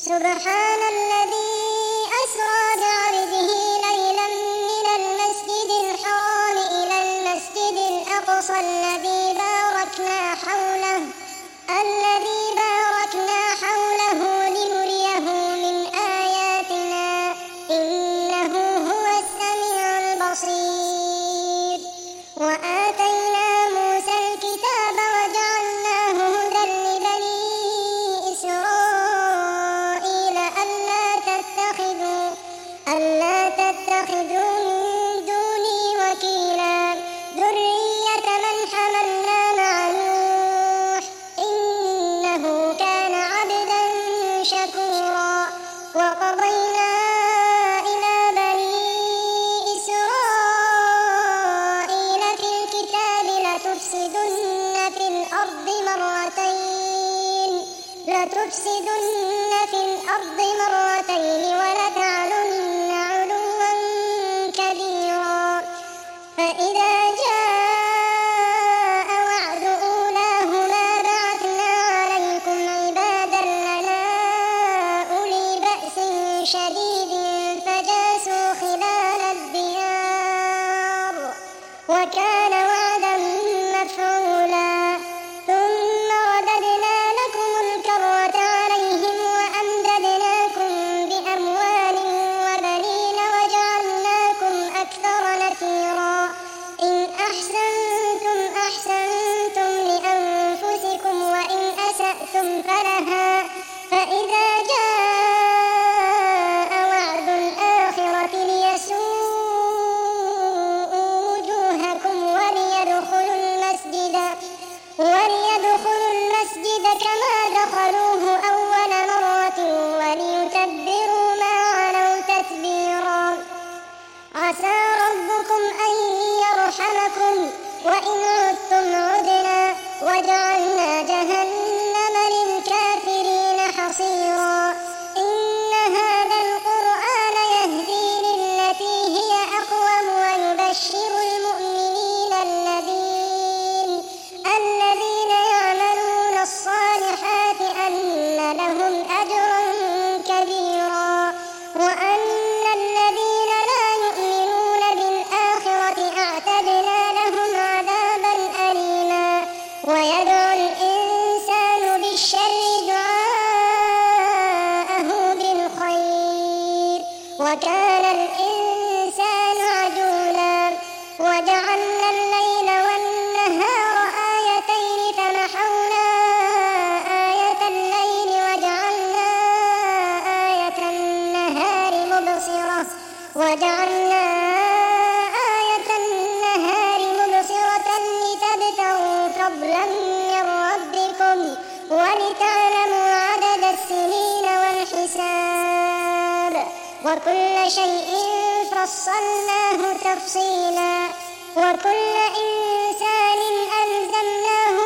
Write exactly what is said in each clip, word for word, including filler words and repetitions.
سبحان الذي أسرى بعبده ليلا من المسجد الحرام إلى المسجد الأقصى الذي باركنا حوله الذي باركنا حوله لنريه من آياتنا إنه هو السميع البصير. وآتينا موسى الكتاب وجعلناه هدى لبني إسرائيل ألا تتخذوا ألا تتخذوا من دوني وكيلا ذرية من حملنا مع نوح إنه كان عبدا شكورا. وقضينا إلى بني إسرائيل في الكتاب لتفسدن في الأرض مرتين لتفسدن في الأرض مرتين ولتعلن علوا كبيرا. فإذا جاء وعد أولاهما بعثنا عليكم عبادا لنا أولي بأس شديد فجاسوا خلال الديار وكان وعدا مفعولا. ثم رددنا لكم الكرة عليهم وأمددناكم بأموال وبنين وجعلناكم أكثر نفيرا. إن أحسنتم أحسنتم لأنفسكم وإن أسأتم فلها. فإذا جاء وعد الآخرة ليسوءوا وجوهكم وليدخلوا المسجد وليدخلوا المسجد كما دخلوه أول مرة وليتبروا ما علوا تتبيرا. عسى ربكم أن يرحمكم وإن عدتم عدنا وجعلنا جهنم للكافرين حصيرا. إن هذا القرآن يهدي للتي هي أقوم ويبشر المؤمنين الذين الذين يعملون الصالحات أن لهم أجرا كبيرا وأن الذين لا يؤمنون بالآخرة أعتدنا لهم عذابا أليما. ويدعو الإنسان بالشر دعاءه بالخير وكان الإنسان عجولا. وجعلنا الليل والنهار آيتين فمحونا آية الليل وجعلنا آية النهار مبصرة وجعلنا آية النهار مبصرة لتبتغوا فضلا من ربكم ولتعلموا عدد السنين والحساب وكل شيء فصلناه تفصيلا. وكل إنسان ألزمناه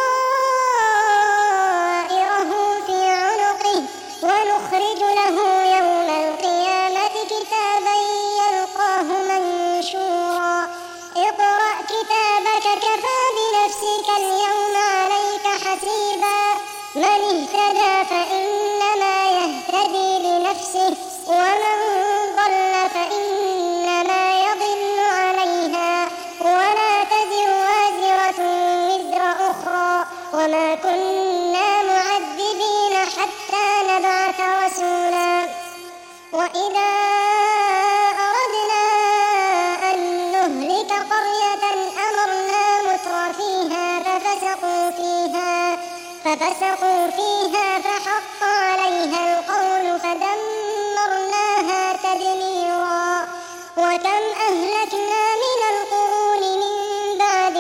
طائره في عنقه ونخرج له يوم القيامة كتابا يلقاه منشورا. اقرأ كتابك كفى بنفسك اليوم عليك حسيبا. من اهتدى فإنما يهتدي لنفسه ومن ضل فإنما يضل عليها ولا تزر وازرة وزر أخرى وما كنا معذبين حتى نبعث رسولا. وإذا أردنا أن نهلك قرية أمرنا متر فيها ففسقوا فيها ففسقوا فيها فحق عليها القول فدمرناها تدميرا. وكم أهلكنا من القرون من بعد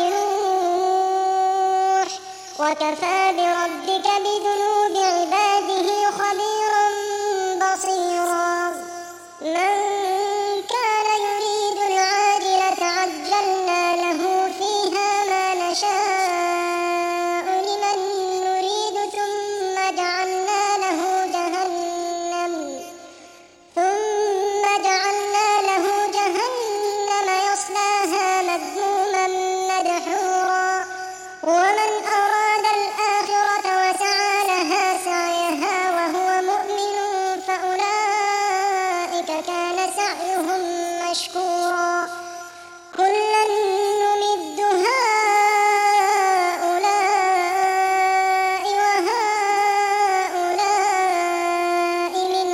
نوح وكفى بربك بذنوب عباده خبيرا بصيرا. من كان يريد العاجلة عجلنا له فيها ما نشاء لمن نريد ثم جعلنا له جهنم ثم جعلنا له جهنم يصلاها مذموما مدحورا. ومن أراد الآخرة مشكورا كلا نمد هؤلاء وهؤلاء من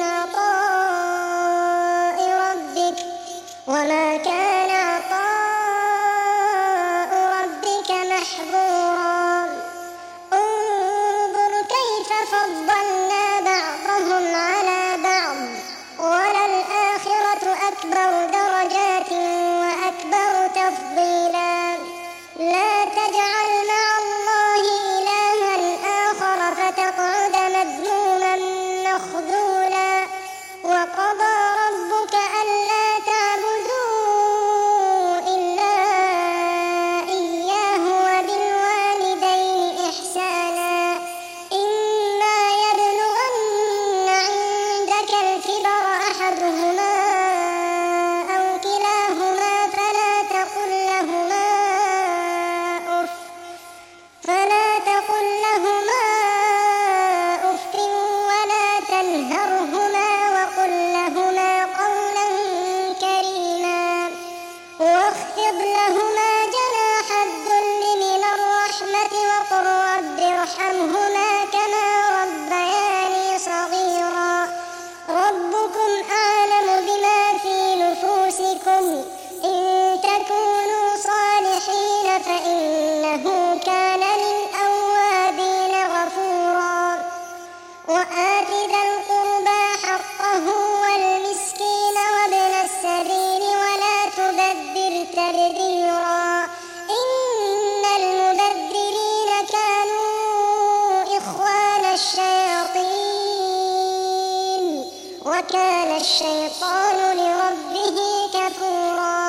عطاء ربك وما كان عطاء ربك محظورا انظر كيف فضلنا بعضهم على بعض وللآخرة أكبر درجات وأكبر تفضيلا لا تجعل مع الله إلها آخر فتقعد مذموما مخذولا وقضى ربك ألا تعبدوا إلا إياه وبالوالدين إحسانا إما يبلغن عندك الكبر أحدهما أو كلاهما فلا تقل لهما أف فلا تقل لهما أف ولا تنهرهما وقل لهما قولا كريما واخفض لهما جناح الذل من الرحمة وقل رب ارحمهما كما ربياني صغيرا ربكم أعلم بما في نفوسكم إن تكونوا صالحين فإنه كان للأوابين غفورا وآت ذا القربى حقه والمسكين وابن السبيل ولا تبذر تبذيرا إن المبذرين كانوا إخوان الشياطين وكان الشيطان لربه كفورا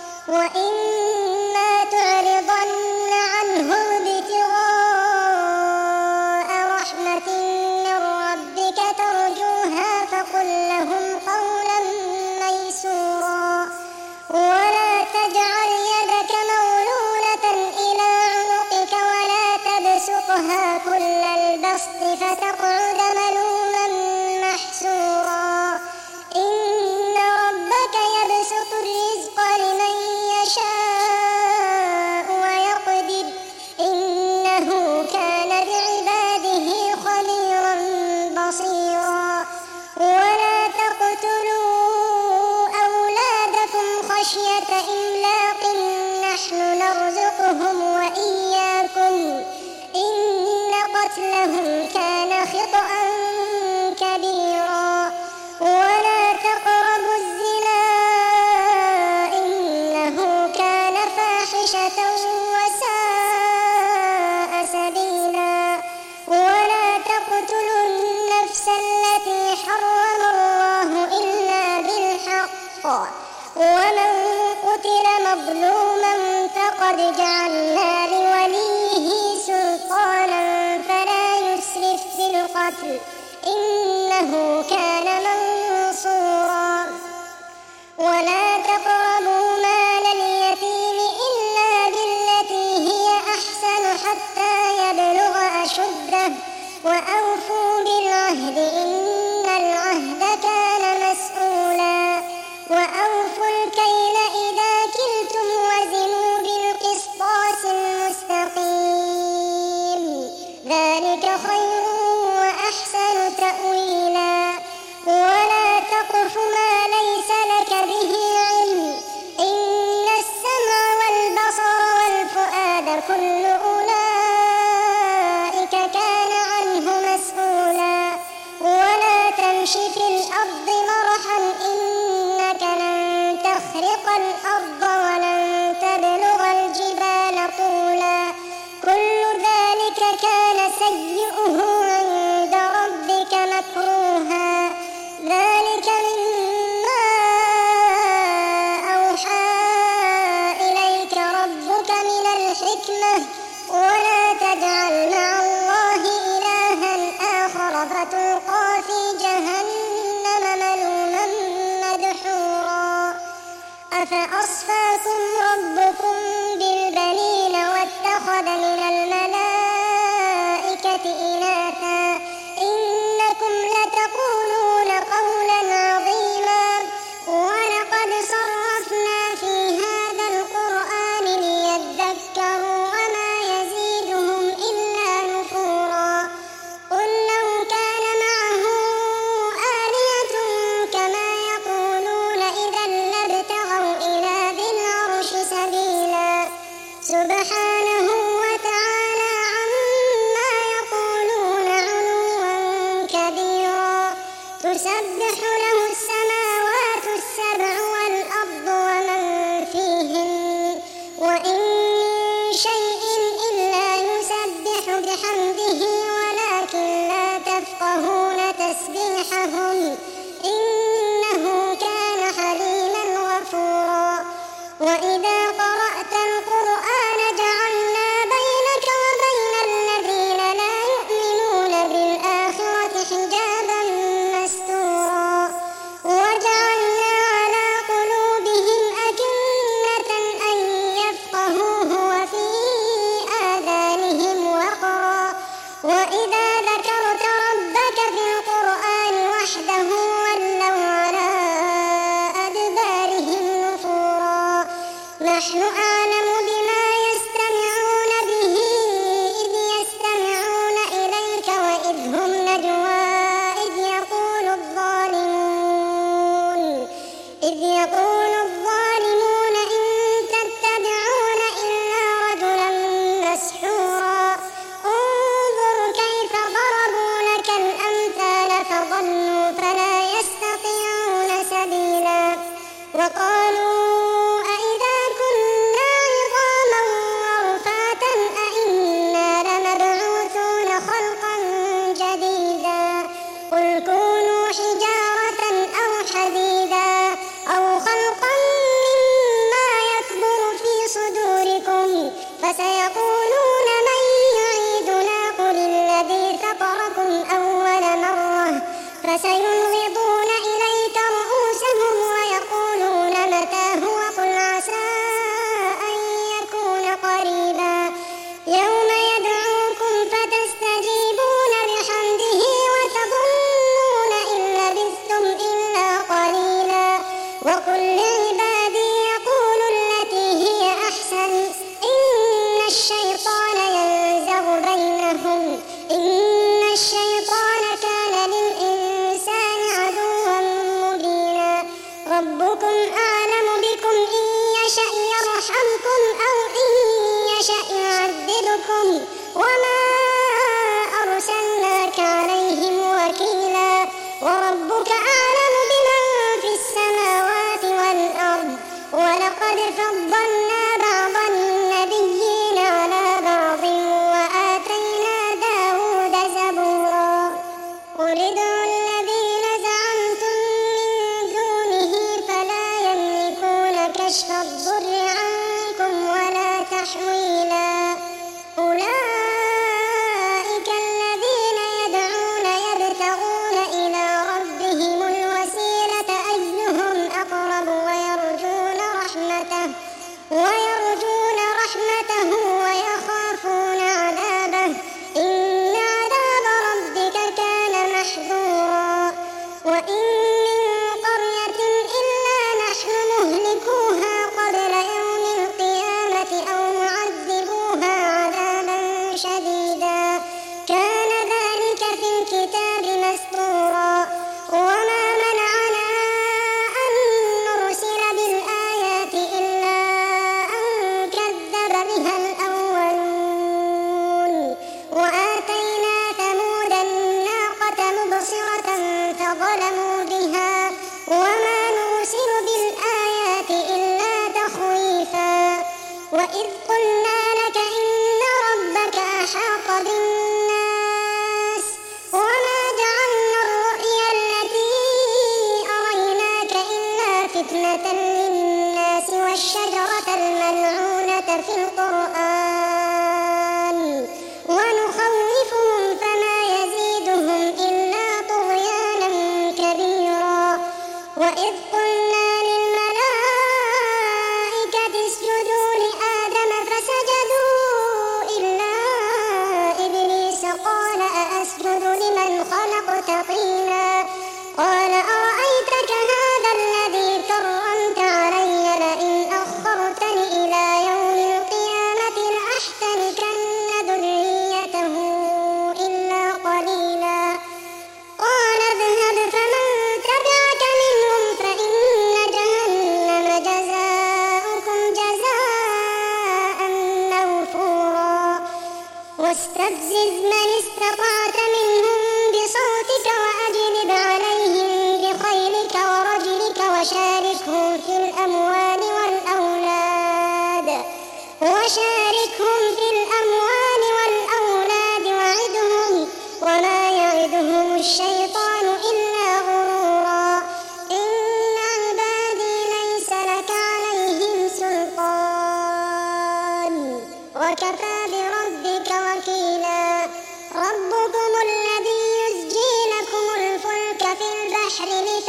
وإما تعرضن عنهم ابتغاء رحمة من ربك ترجوها فقل لهم قولا ميسورا ولا تجعل يدك مغلولة إلى عنقك ولا تبسطها كل البسط فتقعد ملوما محسورا إن ربك يبسط الرزق لمن يشاء ويقدر إنه كان بعباده خبيرا بصيرا ولا تقتلوا أولادكم خشية إملاق نحن نرزقهم وإياكم إن قتلهم كان خطأ كبيرا ولا تقربوا الزنا إنه كان فاحشة وساء سبيلا ولا تقتلوا النفس التي حرم الله إلا بالحق ومن قتل مظلوما فقد جعلنا لوليه سلطانا فلا يسرف في القتل إنه كان منصورا ولا تقربوا مال اليتيم إلا بالتي هي أحسن حتى يبلغ أشده وأوفوا بالعهد إن العهد كان مسؤولا وأوفوا الكيل إذا كلتم وزنوا بالقسطاس المستقيم ذلك خير وأحسن تأويلا ولا تقف ما ليس لك به علم إن السمع والبصر والفؤاد كل أولئك كان عنه مسؤولا ولا تمش في الأرض مرحا إنك لن تخرق الأرض ولن تبلغ الجبال طولا كل ذلك كان سيئه عند ربك مكروها ذلك مما أوحى إليك ربك من الحكمة ولا تجعل مع الله إلها آخر فتلقى في جهنم ملوما مدحورا أفأصفاكم ربكم بالبنين واتخذ من الملائكة إناثا إنكم لتقولون قولا عظيما ولقد صرفنا تسبح له السماوات السبع والأرض ومن فيهن وإن من شيء إلا يسبح بحمده ولكن لا تفقهون تسبيحهم إنه كان حليما غفورا. وإذا قرأت القرآن جعلنا بينك وبين الذين لا يؤمنون بالآخرة حجابا مستورا وجعلنا على قلوبهم أكنة أن يفقهوه وفي آذانهم وقرا. وإذا ذكرت ربك في القرآن وحده ولوا على أدبارهم نفورا. نحن أعلم بما يستمعون به إذ يستمعون إليك وإذ هم نجوى إذ يقول الظالمون إذ يقول الظالمون إن تتبعون إلا رجلا مسحورا. انظر كيف ضربوا لك الأمثال فضلوا فلا يستطيعون سبيلا. وقالوا أإذا كنا عظاما ورفاتا أإنا لمبعوثون خلقا جديدا قل كونوا حجارة أو حديدا أو خلقا مما يكبر في صدوركم فسيقولون من يعيدنا قل الذي فطركم أول مرة فسينغضون إليك رؤوسهم ويقولون متى هو قل عسى أن يكون قريبا. يوم يدعوكم فتستجيبون بحمده وتظنون إن لبثتم إلا قليلا. وقل لعبادي يقولوا التي هي أحسن إن الشيطان ينزغ بينهم إن الشيطان كان للإنسان عدوا مبينا. ربكم أعلم بكم إن يشأ يرحمكم أو إن يشأ يعذبكم وما أرسلناك عليهم وكيلا. وربك أعلم بمن في السماوات والأرض ولقد فضلنا بعض النبيين على بعض وآتينا داود زبورا. قل ادعوا الذين زعمتم من دونه فلا يملكون كشف الضر عنكم ولا تحويلا. أولئك الذين يدعون يبتغون إلى ربهم الوسيلة أيهم أقرب ويرجون رحمته ويرجون رحمته ويخافون عذابه إن عذاب ربك كان محذورا. وإن من قرية إلا نحن مهلكوها قبل يوم القيامة أو معذبوها عذابا شديدا كان ذلك في الكتاب مسطورا. وما منعنا أن نرسل بالآيات إلا أن كذب بها الأولون. وآتينا ثمود الناقة مبصرة فظلموا بها وما نرسل بالآيات إلا تخويفا. وإذ قلنا لك إن ربك أحاط بالناس وما جعلنا الرؤيا التي أريناك إلا فتنة للناس والشجرة الملعونة في القرآن ونخوفهم فما يزيدهم إلا طغيانا كبيرا. وإذ قلنا للملائكة اسجدوا لآدم فسجدوا إلا إبليس قال أأسجد لمن خلقت طينا قال أرأيتك هذا الذي كرمت علي لئن أخرتني إلى يوم القيامة لأحتركن ذريته إلا قليلا. قال اذهب فمن تبعك منهم فإن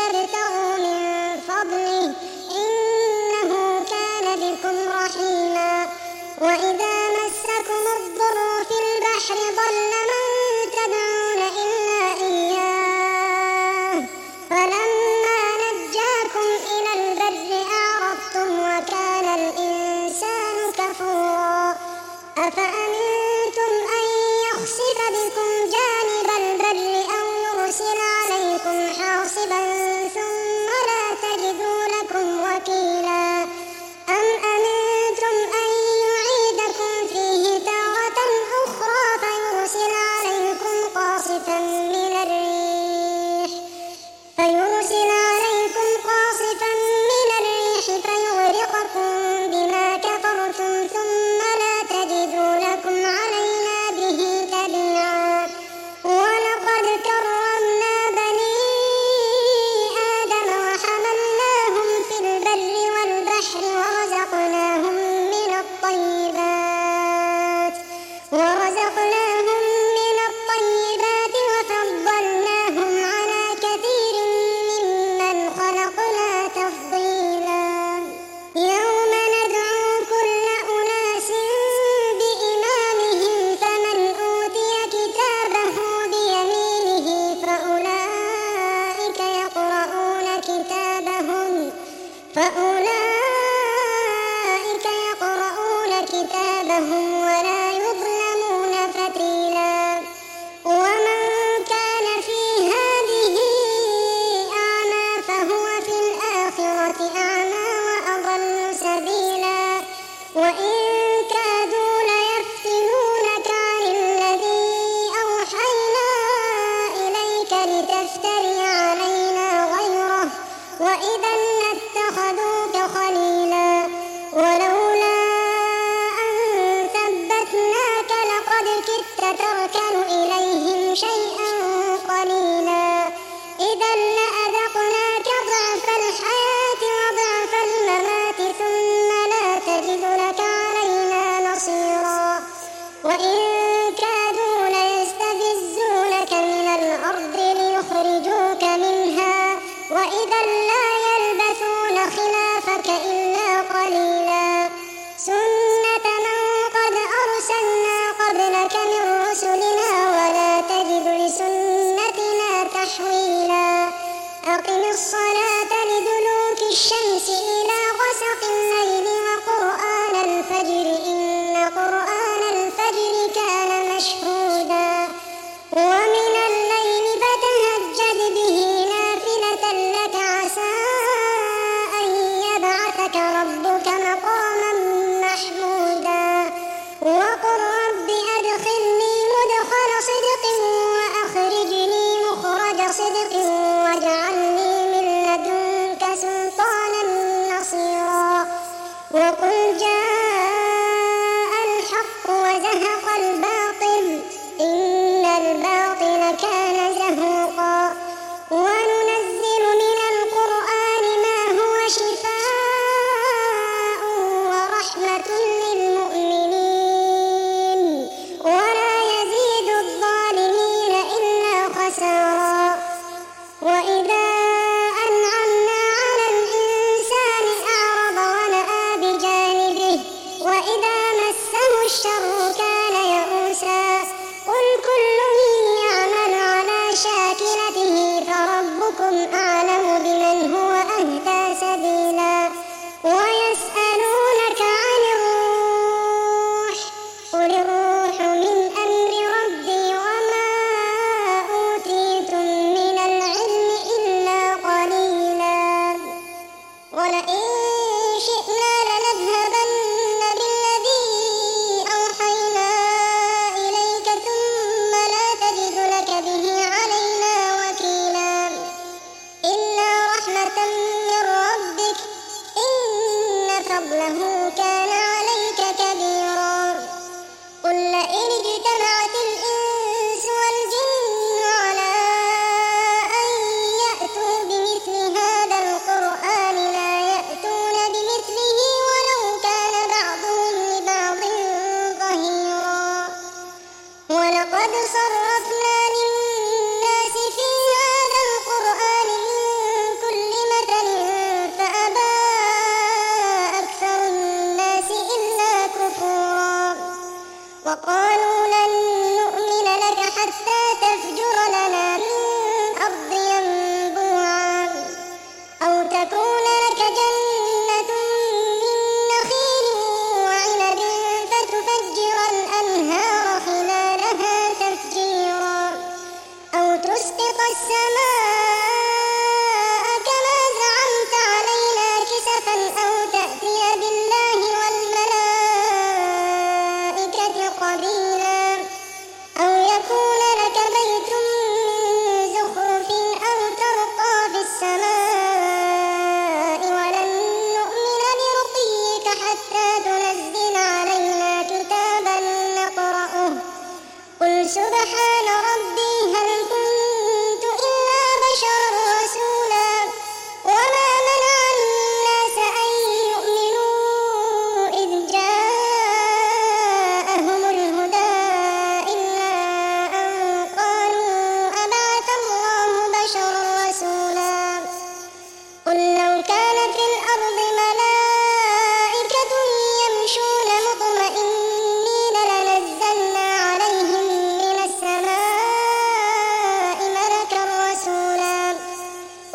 لتبتغوا من فضله إنه كان بكم رحيما. وإذا مسكم الضر في البحر ضل من تدعون إلا إياه فلما نجاكم إلى البر أعرضتم وكان الإنسان كفورا. أفأمنتم أن يخسف بكم جانب البر أو يرسل عليكم حاصبا ثم لا تجدوا لكم وكيلا. أم أمنتم أن يعيدكم فيه تارة أخرى فيرسل عليكم قاصفا من الريح فيرسل عليكم قاصفا من الريح فيغرقكم بما كفرتم ثم لا تجدوا لكم علينا به تبيعا. ولقد كرمنا بني آدم وحملناهم في البر والبحر ورزقناهم من الطيبات ورزقناهم من الطيبات وفضلناهم على كثير ممن خلقنا تفضيلا. يوم ندعو كل أناس بإمامهم فمن أوتي كتابه بيمينه فأولئك يقرؤون كتابهم فأولئك يقرؤون كتابهم ولا يظلمون فتيلا. ومن كان في هذه أعمى فهو في الآخرة أعمى وأضل سبيلا. وإن كادوا ليفتنونك عن الذي أوحينا إليك لتفتري علينا غيره وإذا لاتخذوك خليلا. ولولا أن ثبتناك لقد كدت تركن إليهم شيئا قليلا. إذا لأذقناك ضعف الحياة وضعف الممات ثم لا تجد لك علينا نصيرا. وإن كادوا ليستفزونك من الأرض ليخرجوك منها وإذا لا يلبثون خلافك إلا قليلا. سنة من قد أرسلنا قبلك من رسلنا ولا تجد لسنتنا تحويلا. أقم الصلاة لدلوك الشمس إلى غسق الليل وقرآن الفجر إن قرآن الفجر كان مشهودا. ومن الليل فتهجد به نافلة لك عسى أن يبعثك ربك مقاما محمودا. وقل رب أدخلني مدخل صدق وأخرجني مخرج صدق واجعلني من لدنك سلطانا نصيرا.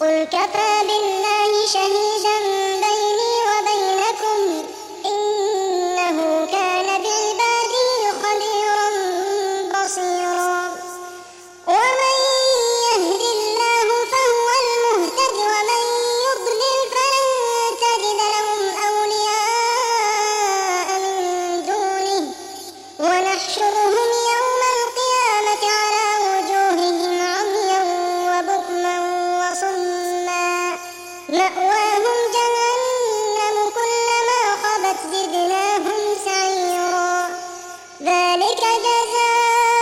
قل كفى بالله شهيدا بيني وبينكم إنه كان بعباده خبيرا بصيرا ومن يهد الله فهو المهتد ومن يضلل فلن تجد لهم أولياء من دونه ونحشرهم يوم القيامة على وجوههم عميا وبكما وصما مأواهم جهنم كلما خبت زدناهم سعيرا ذلك جزاؤهم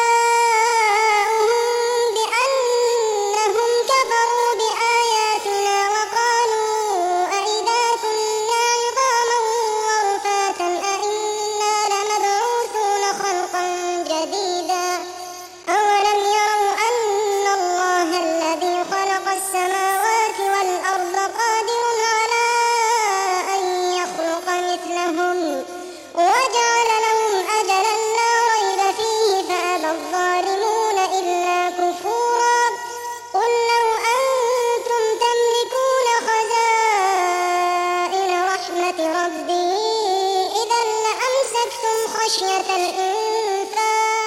بأنهم كفروا بآياتنا وقالوا أئذا كنا عظاما ورفاتا أئنا لمبعوثون خلقا جديدا أولم يروا أن الله الذي خلق السماوات والأرض قادر على أن يخلق مثلهم وجعل لهم أجلا لا ريب فيه فأبى الظالمون إلا كفورا قل لو أنتم تملكون خزائن رحمة ربي إذا لأمسكتم خشية الإنفاق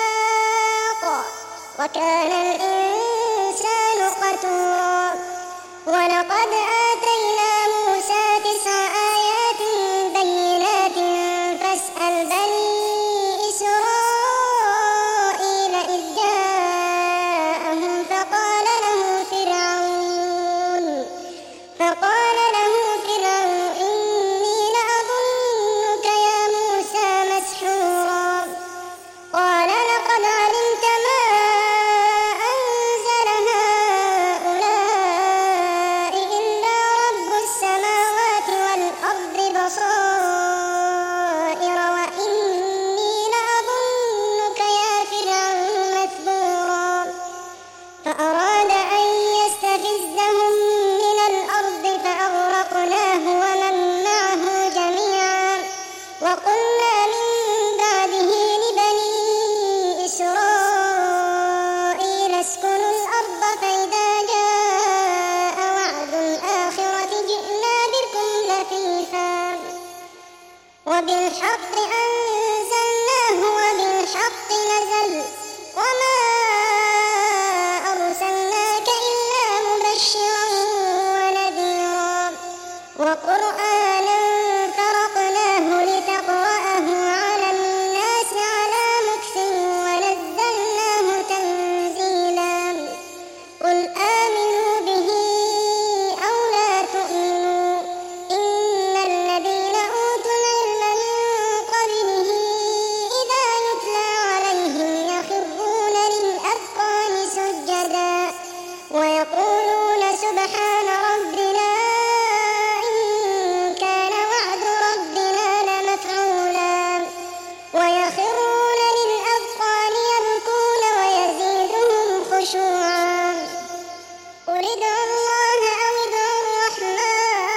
وكان الإنسان قتورا ولقد آتينا موسى تسع آيات بينات فاسأل بني إسرائيل إذ جاءهم فقال له فرعون فقال له فرعون إني لأظنك يا موسى مسحورا قال لقد علمت ما أنزل هؤلاء إلا رب السماوات والأرض بصائر وإني لأظنك يا فرعون مثبورا فأراد أن يستفزهم من الأرض فأغرقناه ومن معه جميعا وقلنا من بعده لبني إسرائيل اسكنوا الأرض فإذا جاء وعد الآخرة جئنا بكم لفيفا وبالحق أنزلناه وبالحق نزل وما أرسلناك إلا مبشرا ونذيرا وقرآنا فرقناه لتقرأه على الناس على مكث ونزلناه تنزيلا قل آمنوا به أو لا تؤمنوا إن الذين أوتوا العلم من قبله إذا يتلى عليهم يخرون للأذقان سجدا ويقولون سبحان ربنا إن كان وعد ربنا لمفعولا ويخرون للأذقان يبكون ويزيدهم خشوعا قل ادعوا الله أو ادعوا الرحمن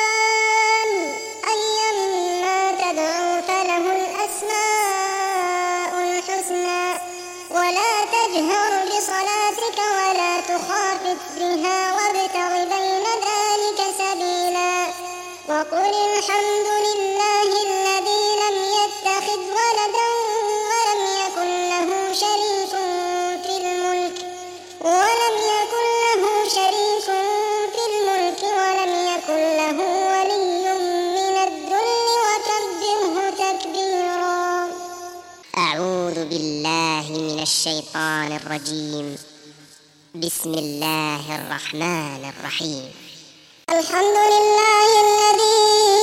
أيما تدعوا فله الأسماء الحسنى ولا تجهر بصلاتك ولا تخافت بها وابتغ بين ذلك سبيلا وقل الحمد لله الذي لم يتخذ ولدا ولم يكن له شريك في الملك ولم يكن له شريك في الملك ولم يكن له ولي من الذل وكبره تكبيرا أعوذ بالله من الشيطان الرجيم بسم الله الرحمن الرحيم الحمد لله الذي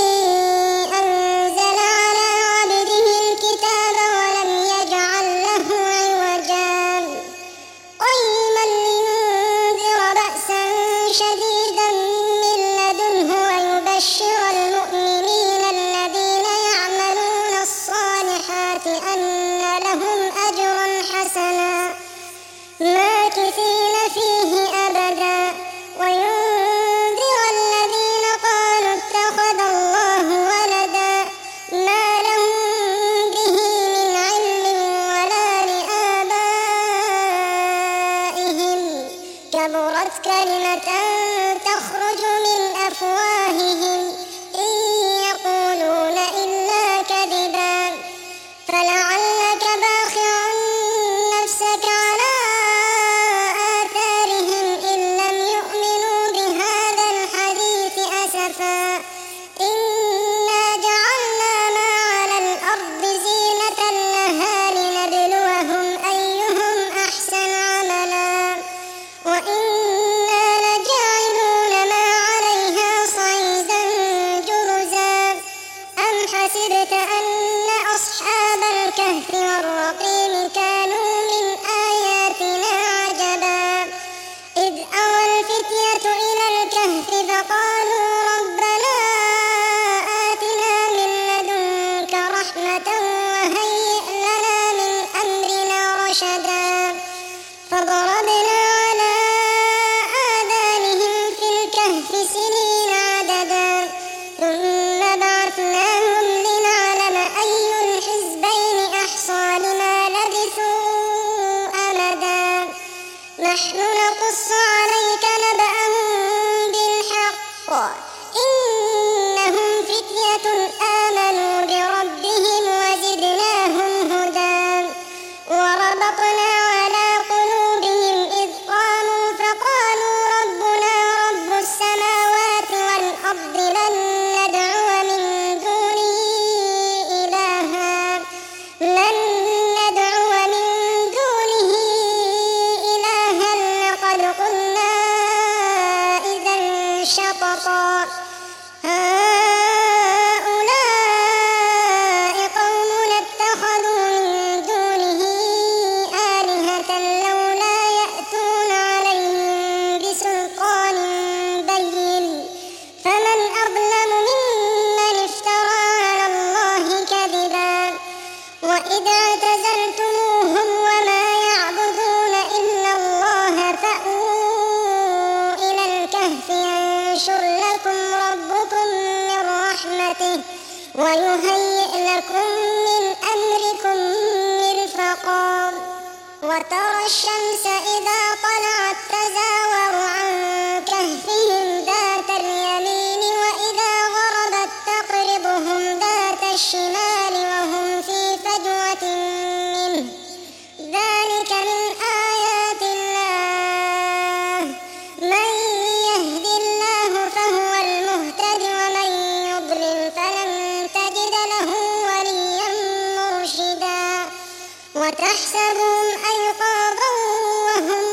أنزل على عبده الكتاب ولم يجعل له عوجا قيما لينذر بأسا شديدا من لدنه ويبشر المؤمنين الذين يعملون الصالحات أن لهم أجرا حسنا ماكثين فيه أبدا وينذر الذين قالوا اتخذ ألف سنين عددا ثم بعثناهم لنعلم أي الحزبين أحصى لما لبثوا أمدا نحن نقص عليك نبأهم بالحق إنهم فتية آمنوا بربهم وزدناهم هدى وربطنا على قلوبهم إذ قاموا فقالوا ربنا رب السماوات والأرض لن ندعو من دونه إلها لن ندعو من دونه إلها لقد قلنا إذا شططا هؤلاء قومنا اتخذوا من دونه آلهة لولا يأتون عليهم بسلطان بين فمن أظلم ممن افترى على الله كذبا وإذا اعتزلتموهم وما يعبدون إلا الله فأووا إلى الكهف ينشر لكم ربكم من رحمته ويهيئ لكم من أمركم مرفقا وترى الشمس إذا طلعت تزاور عن كهفهم ذات اليمين وإذا غربت تقرضهم ذات الشمال وهم في فجوة منه ذلك من آيات الله من يهد الله فهو المهتد ومن يضلل فلن تجد له وليا مرشدا وتحسبهم أيقاظا وهم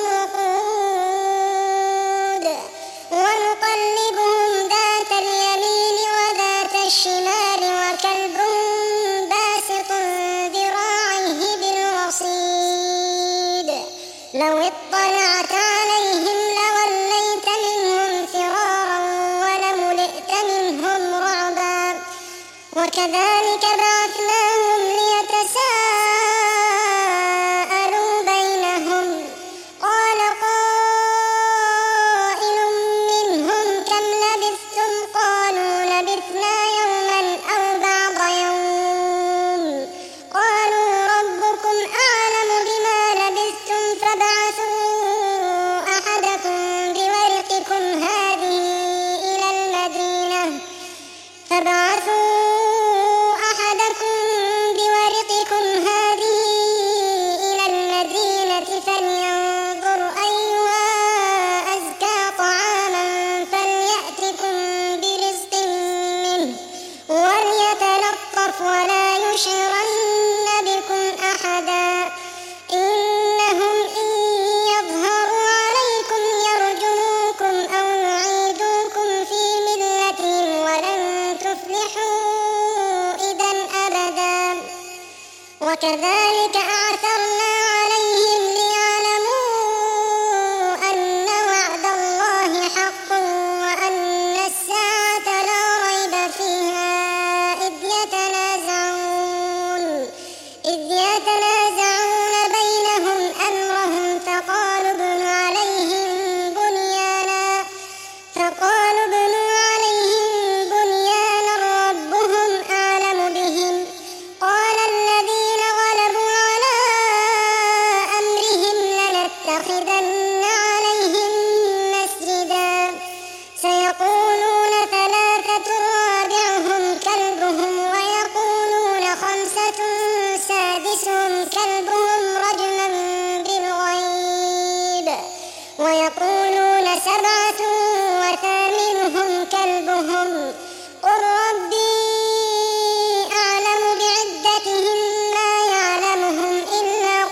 رقود ونقلبهم ذات اليمين وذات الشمال وكلبهم باسط ذراعيه بالوصيد لو اطلعت عليهم لوليت منهم فرارا ولملئت منهم رعبا وكذلك بعثناهم ليتساءلوا بينهم قال قائل منهم كم لبثتم قالوا لبثنا يوما أو بعض يوم قالوا ربكم أعلم بما لبثتم فابعثوا أحدكم بورقكم هذه إلى المدينة فابعثوا أحدكم بورقكم هذه إلى المدينة فلينظر أيها أزكى طعاما فليأتكم برزق منه وليتلطف ولا يشعرن بكم أحدا إنهم إن يظهروا عليكم يرجموكم أو يعيدوكم في ملتهم ولن تفلحوا إذا أبدا وكذلك أعثرنا عليهم ليعلموا أن وعد الله حق وأن الساعة لا ريب فيها إذ يتنازعون إذ يتنازعون بينهم أمرهم فقالوا ابنوا عليهم بنيانا فقالوا ابنوا عليهم بنيانا ربهم أعلم بهم قال الذين غلبوا على أمرهم لنتخذن عليهم مسجدا سيقولون ثلاثة رابعهم كلبهم ويقولون خمسة سادسهم كلبهم رجما بالغيب ويقولون سبعة وثامنهم كلبهم قل ربي أعلم بعدتهم ما يعلمهم إلا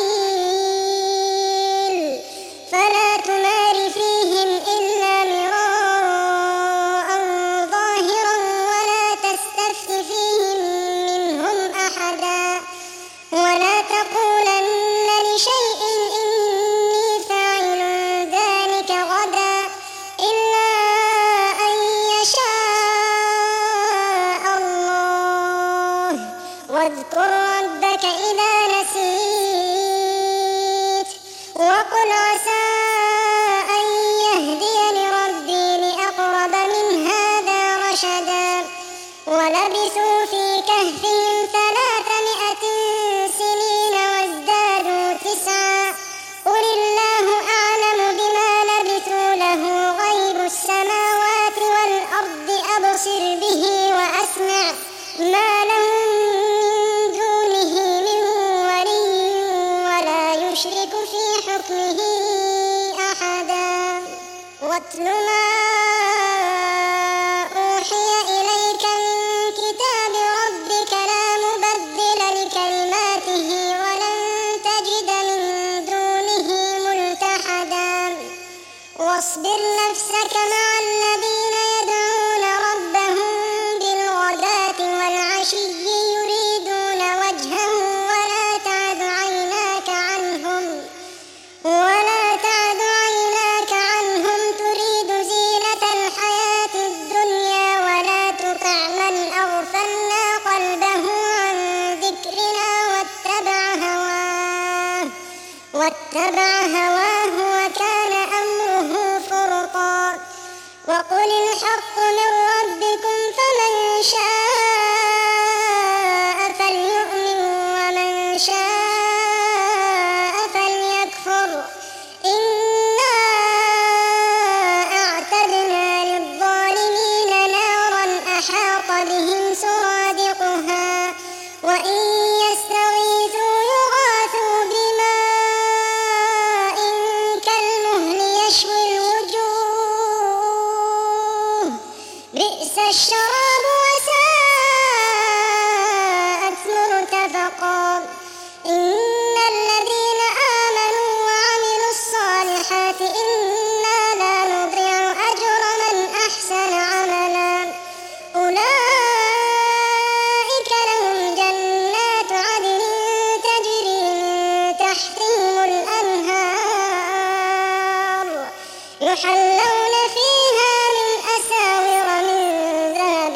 قليل فلا تمار فيهم إلا مراء ظاهرا ولا تستفت فيهم منهم أحدا ولا تقولن لشيء إني فاعل ذلك غدا إلا أن يشاء الله واذكر ربك إذا نسيت وقل عسى أن يهديني ربي لأقرب وأبصر به وأسمع ما لهم من دونه من ولي ولا يشرك في حكمه أحدا واتل ما أوحي إليك من كتاب ربك لا مبدل لكلماته ولن تجد من دونه ملتحدا واصبر نفسك مع الذين يدعون ربهم بالغداة والعشي يريدون وجهه ولا تعد عيناك عنهم ولا تعد عيناك عنهم تريد زينة الحياة الدنيا ولا تطع من أغفلنا قلبه عن ذكرنا واتبع هواه واتبع هواه وكان أمره فرطا وقل الحق من ربكم فمن شاء فليؤمن ومن شاء فليكفر إنا أعتدنا للظالمين نارا أحاط بهم سرادقها وإن يستغيثوا يغاثوا بماء كالمهل يشوي الوجوه بئس الشراب وساءت مرتفقا إن الذين آمنوا وعملوا الصالحات إنا لا نضيع أجر من أحسن عملا أولئك لهم جنات عدن تجري من تحتهم الأنهار يحلون فيها من أساور من ذهب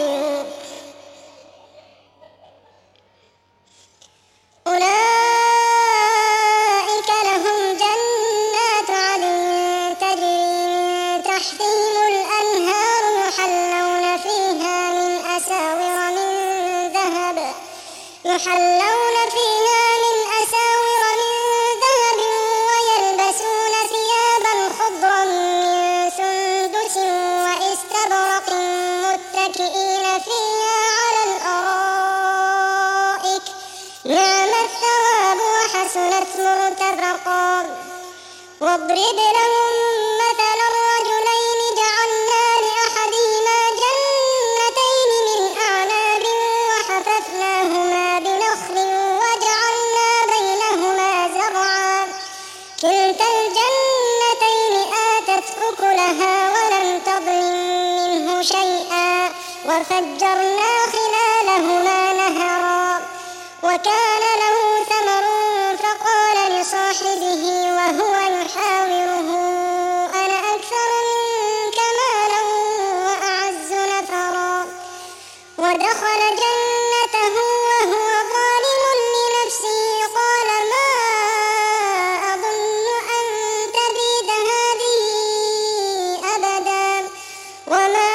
أولئك لهم جنات عدن تجري من تحتهم الأنهار يحلون فيها من أساور من ذهب يحلون فيها من أساور من ذهب ويلبسون ثيابا خضرا من سندس وإستبرق متكئين فيها على الأرائك نعم الثواب وحسنت مرتفقا واضرب لهم مثلا رجلين جعلنا لأحدهما جنتين من أعناب وحففناهما بنخل وجعلنا بينهما زرعا كلتا الجنتين آتت أكلها ولم تظلم منه شيئا وفجرنا خلالهما نهرا وكان له ثمر فقال لصاحبه وهو يحاوره أنا أكثر منك مالا وأعز نفرا ودخل جنته وهو ظالم لنفسه قال ما أظن أن تبيد هذه أبدا وما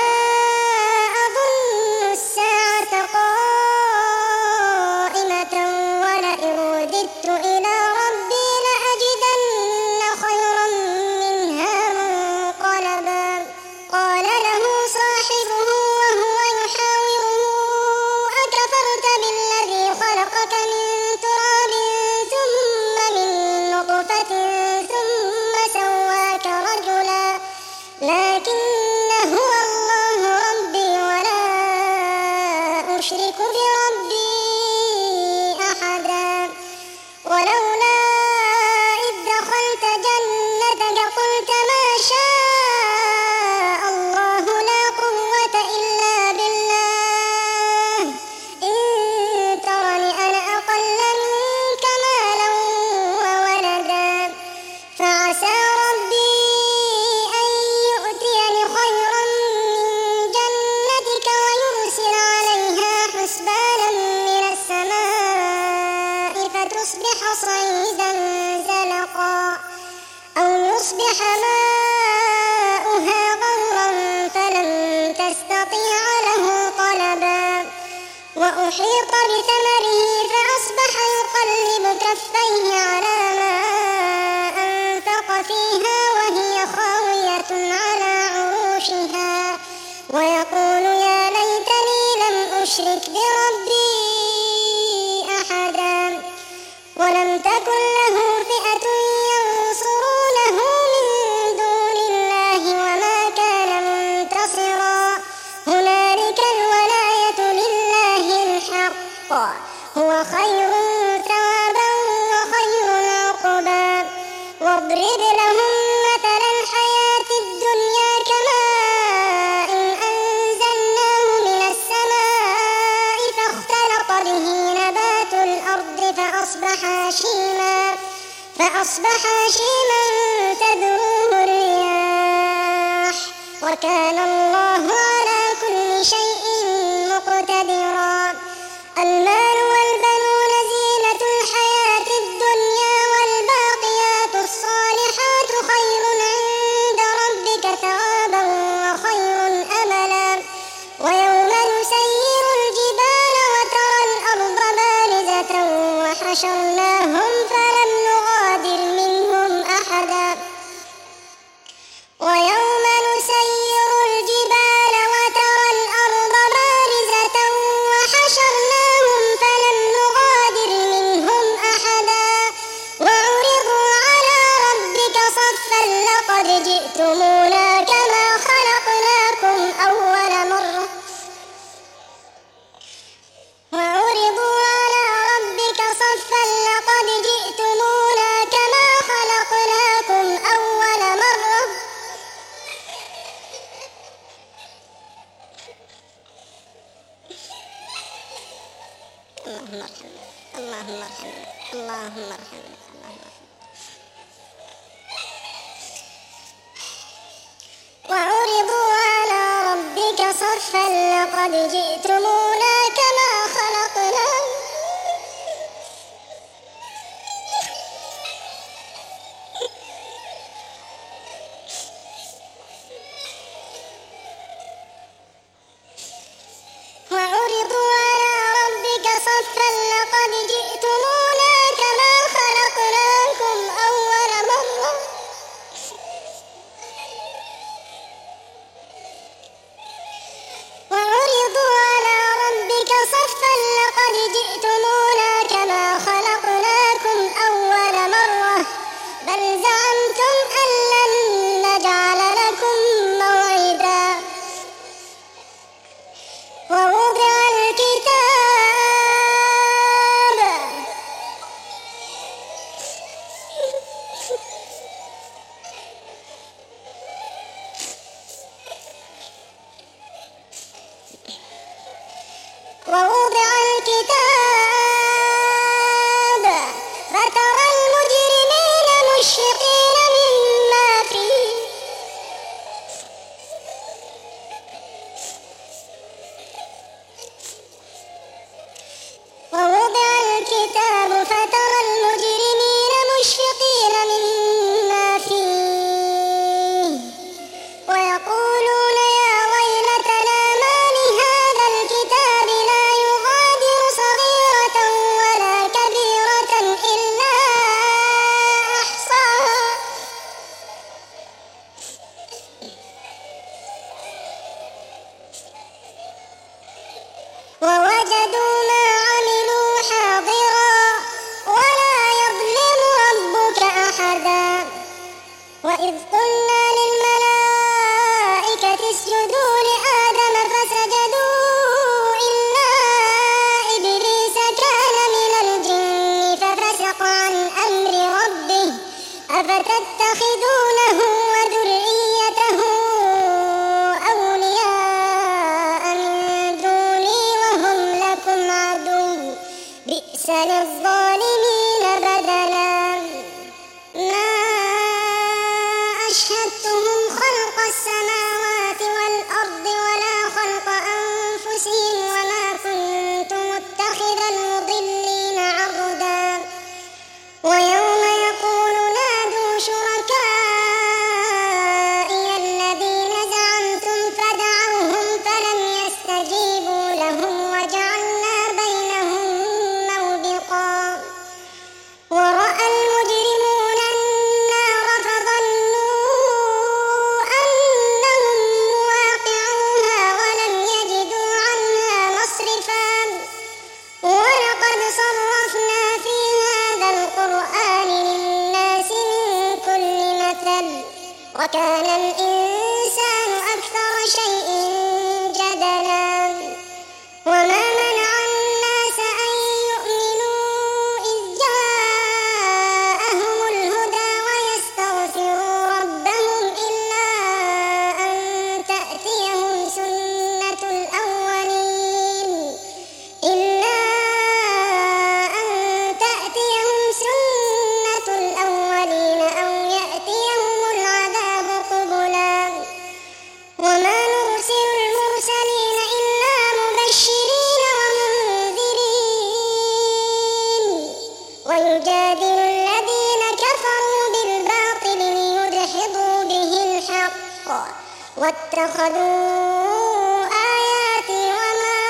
أظن الساعة قائمة ولئن رددت إلى ربي لأجدن خيرا منها منقلبا قال له صاحبه وهو يحاوره أكفرت بالذي خلقك من تراب ثم من نطفة ثم سواك رجلا لكن هو الله ربي ولا أشرك بربي أحدا ولولا إذ دخلت جنتك قلت ما شاء الله لا قوة إلا بالله إن ترني أنا أقل منك مالا وولدا فعسى ربي أن يؤتيني خيرا من جنتك ويرسل عليها حسبانا من السماء فتصبح صعيدا زلقا أو يصبح ماؤها غورا فلن تستطيع له طلبا وأحيط بثمره فأصبح يقلب كفيه على ما أنفق فيها وهي خاوية على عروشها ويقول يا ليت يشرك بربي أحدا ولم تكن له فئة ينصرونه من دون الله وما كان منتصرا هنالك الولاية لله الحق هو خير ثوابا وخير عقبا واضرب لهم مثل الحياة الدنيا كماء أنزلناه من السماء فاختلط به نبات الأرض فأصبح هشيما فأصبح هشيما تذروه الرياح وكان الله على كل شيء مقتدرا المال والبنون زينة الحياة الدنيا والباقيات الصالحات خير عند ربك ثوابا وخير أملا ويوم نسير الجبال وترى الأرض بارزة وحشرناهم فلم نغادر منهم أحدا ويوم نسير الجبال وترى الأرض بارزة وحشرناهم فلم نغادر منهم أحدا وعرضوا على ربك صفا لقد جئتمونا كما خلقناكم أول مرة وعرضوا على ربك صفا لقد جئتمونا كما خلقناكم أول مرة اللهم ارحمنا اللهم ارحمنا اللهم ارحمنا اللهم ارحمنا وعرضوا على ربك صفا لقد جئتمونا كما خلقناكم وعرضوا على ربك صفا لقد جئتمونا كما خلقناكم أول مرة وعرضوا على ربك صفا لقد جئتمونا كما خلقناكم أول مرة بل زعمتم أن لن نجعل لكم موعدا ووضع الكتاب ووضع الكتاب فترى المجرمين مشفقين مما فيه ووضع الكتاب فترى المجرمين مشفقين مما فيه ويقولون يا ويلتنا ما لهذا الكتاب لا يغادر صغيرة ولا كبيرة إلا أحصاها ووجدوا ما عملوا حاضرا ولا يظلم ربك أحدا وإذ قلنا للملائكة اسجدوا لآدم فسجدوا إلا إبليس كان من الجن ففسق عن أمر ربه أفتتخذونه وذريته أولياء من دوني وهم لكم عدو بئس للظالمين بدلا ما أشهدتهم خلق السماوات والأرض واتخذوا آياتي وما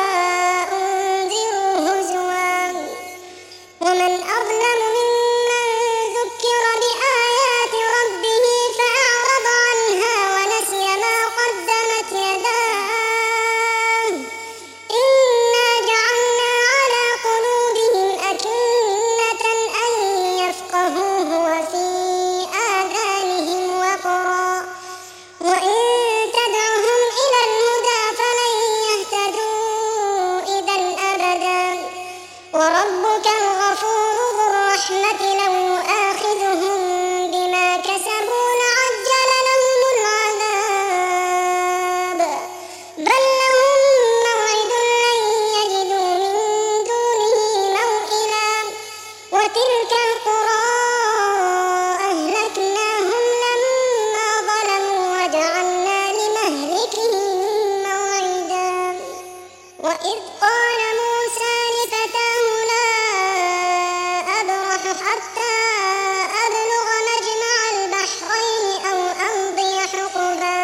أنذروا هزوا ومن أظلم ممن ذكر بآيات ربه فأعرض عنها ونسي ما قدمت يداه إنا جعلنا على قلوبهم أكنة أن يفقهوه وفي آذانهم وقرا وإن تدعهم إلى الهدى فلن يهتدوا إذا أبدا وربك الغفور ذو الرحمة لو يؤاخذهم بما كسبوا لعجل لهم العذاب بل لهم موعد لن يجدوا من دونه موئلا وتلك القرى أهلكناهم لما ظلموا وجعلنا لمهلكهم موعدا وإذ قال موسى لفتاه لا أبرح حتى أبلغ مجمع البحرين أو أمضي حقبا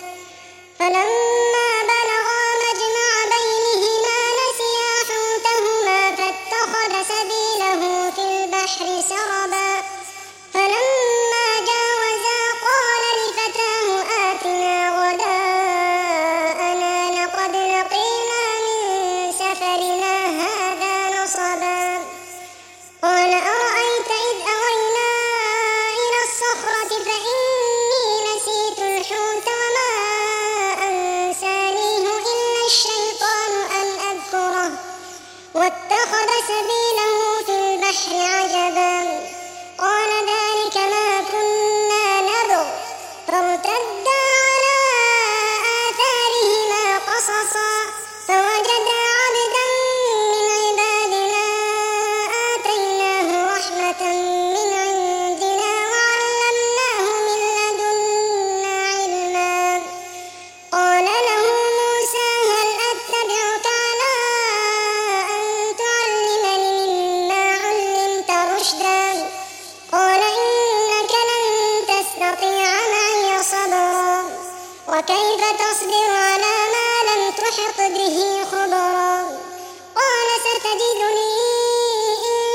فلما بلغا مجمع بينهما نسيا حوتهما فاتخذ سبيله في البحر سربا فلما جاوزا قال لفتاه آتنا غداءنا لقد لقينا من سفرنا هذا نصبا قال أرأيت إذ أوينا إلى الصخرة فإني نسيت الحوت وما أنسانيه إلا الشيطان أن أذكره واتخذ سبيله في البحر عجبا قال ذلك ما كنا نبغ فارتدا على آثارهما قصصا فوجدا عبدا من عبادنا آتيناه رحمة من عندنا وعلمناه من لدنا علما قال له موسى هل أتبعك على أن تعلمني مما علمت رشدا قال إنك لن تستطيع معي صبرا وكيف تصبر على ما لم تحط به خبرا قال ستجدني إن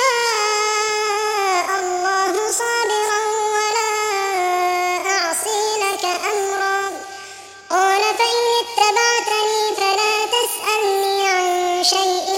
شاء الله صابرا ولا أعصي لك أمرا قال فإن اتبعتني فلا تسألني عن شيء